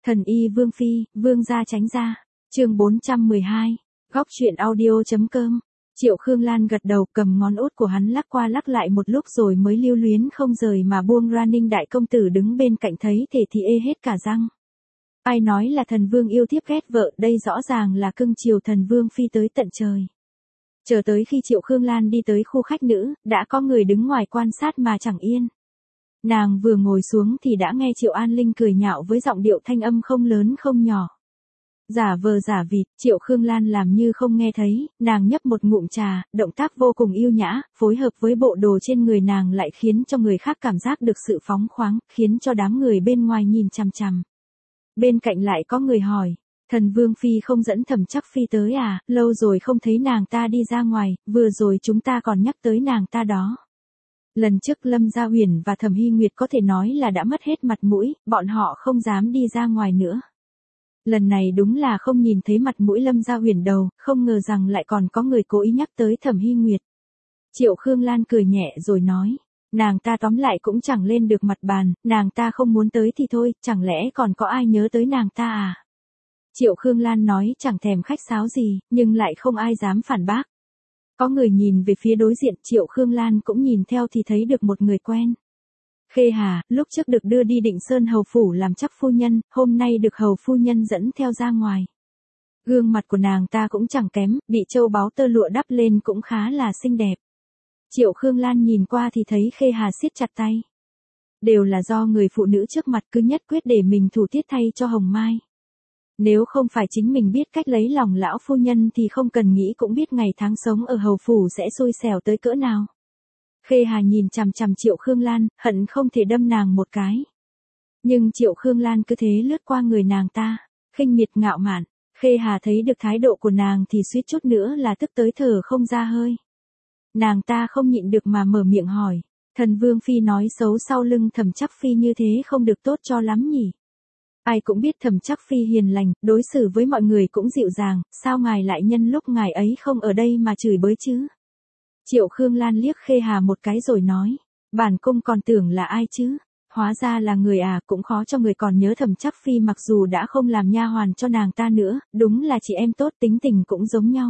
Thần y Vương Phi, Vương gia tránh ra. Chương 412. Góc truyện audio.com. Triệu Khương Lan gật đầu, cầm ngón út của hắn lắc qua lắc lại một lúc rồi mới lưu luyến không rời mà buông ra. Ninh đại công tử đứng bên cạnh thấy thể thì ê hết cả răng. Ai nói là thần vương yêu thiếp ghét vợ, đây rõ ràng là cưng chiều thần vương phi tới tận trời. Chờ tới khi Triệu Khương Lan đi tới khu khách nữ, đã có người đứng ngoài quan sát mà chẳng yên. Nàng vừa ngồi xuống thì đã nghe Triệu An Linh cười nhạo với giọng điệu thanh âm không lớn không nhỏ. Giả vờ giả vịt, Triệu Khương Lan làm như không nghe thấy, nàng nhấp một ngụm trà, động tác vô cùng yêu nhã, phối hợp với bộ đồ trên người nàng lại khiến cho người khác cảm giác được sự phóng khoáng, khiến cho đám người bên ngoài nhìn chằm chằm. Bên cạnh lại có người hỏi, thần vương phi không dẫn Thẩm Trắc Phi tới à, lâu rồi không thấy nàng ta đi ra ngoài, vừa rồi chúng ta còn nhắc tới nàng ta đó. Lần trước Lâm Gia Uyển và Thẩm Hy Nguyệt có thể nói là đã mất hết mặt mũi, bọn họ không dám đi ra ngoài nữa. Lần này đúng là không nhìn thấy mặt mũi Lâm Gia Uyển đâu, không ngờ rằng lại còn có người cố ý nhắc tới Thẩm Hy Nguyệt. Triệu Khương Lan cười nhẹ rồi nói, nàng ta tóm lại cũng chẳng lên được mặt bàn, nàng ta không muốn tới thì thôi, chẳng lẽ còn có ai nhớ tới nàng ta à? Triệu Khương Lan nói chẳng thèm khách sáo gì, nhưng lại không ai dám phản bác. Có người nhìn về phía đối diện, Triệu Khương Lan cũng nhìn theo thì thấy được một người quen. Khê Hà, lúc trước được đưa đi Định Sơn hầu phủ làm chắc phu nhân, hôm nay được hầu phu nhân dẫn theo ra ngoài. Gương mặt của nàng ta cũng chẳng kém, bị châu báu tơ lụa đắp lên cũng khá là xinh đẹp. Triệu Khương Lan nhìn qua thì thấy Khê Hà siết chặt tay. Đều là do người phụ nữ trước mặt cứ nhất quyết để mình thủ tiết thay cho Hồng Mai. Nếu không phải chính mình biết cách lấy lòng lão phu nhân thì không cần nghĩ cũng biết ngày tháng sống ở hầu phủ sẽ xui xẻo tới cỡ nào. Khê Hà nhìn chằm chằm Triệu Khương Lan, hận không thể đâm nàng một cái. Nhưng Triệu Khương Lan cứ thế lướt qua người nàng ta, khinh miệt ngạo mạn. Khê Hà thấy được thái độ của nàng thì suýt chút nữa là tức tới thở không ra hơi. Nàng ta không nhịn được mà mở miệng hỏi, thần vương phi nói xấu sau lưng Thẩm Trắc Phi như thế không được tốt cho lắm nhỉ? Ai cũng biết Thẩm Trắc Phi hiền lành, đối xử với mọi người cũng dịu dàng, sao ngài lại nhân lúc ngài ấy không ở đây mà chửi bới chứ? Triệu Khương Lan liếc Khê Hà một cái rồi nói, bản cung còn tưởng là ai chứ? Hóa ra là người à, cũng khó cho người còn nhớ Thẩm Trắc Phi mặc dù đã không làm nha hoàn cho nàng ta nữa, đúng là chị em tốt tính tình cũng giống nhau.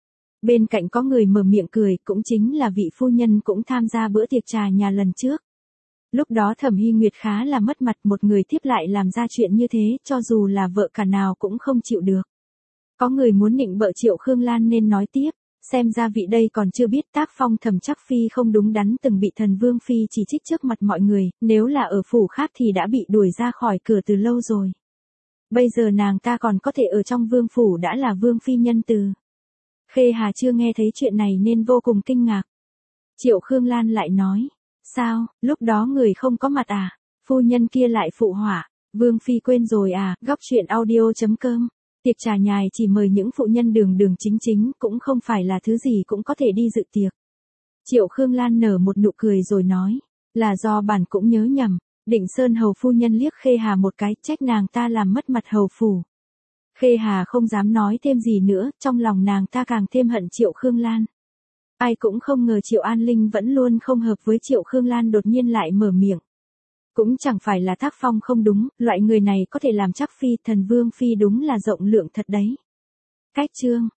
Bên cạnh có người mở miệng cười, cũng chính là vị phu nhân cũng tham gia bữa tiệc trà nhà lần trước. Lúc đó Thẩm Hy Nguyệt khá là mất mặt, một người tiếp lại làm ra chuyện như thế, cho dù là vợ cả nào cũng không chịu được. Có người muốn nịnh bợ Triệu Khương Lan nên nói tiếp, xem ra vị đây còn chưa biết tác phong Thẩm Trắc Phi không đúng đắn từng bị thần vương phi chỉ trích trước mặt mọi người, nếu là ở phủ khác thì đã bị đuổi ra khỏi cửa từ lâu rồi. Bây giờ nàng ta còn có thể ở trong vương phủ đã là vương phi nhân từ. Khê Hà chưa nghe thấy chuyện này nên vô cùng kinh ngạc. Triệu Khương Lan lại nói, sao, lúc đó người không có mặt à? Phu nhân kia lại phụ họa, vương phi quên rồi à? Góc truyện audio.com. Tiệc trà nhài chỉ mời những phụ nhân đường đường chính chính, cũng không phải là thứ gì cũng có thể đi dự tiệc. Triệu Khương Lan nở một nụ cười rồi nói, là do bản cũng nhớ nhầm. Định Sơn hầu phu nhân liếc Khê Hà một cái, trách nàng ta làm mất mặt hầu phủ. Khê Hà không dám nói thêm gì nữa, trong lòng nàng ta càng thêm hận Triệu Khương Lan. Ai cũng không ngờ Triệu An Linh vẫn luôn không hợp với Triệu Khương Lan đột nhiên lại mở miệng. Cũng chẳng phải là tác phong không đúng, loại người này có thể làm Trắc Phi, thần vương phi đúng là rộng lượng thật đấy. Cách chương.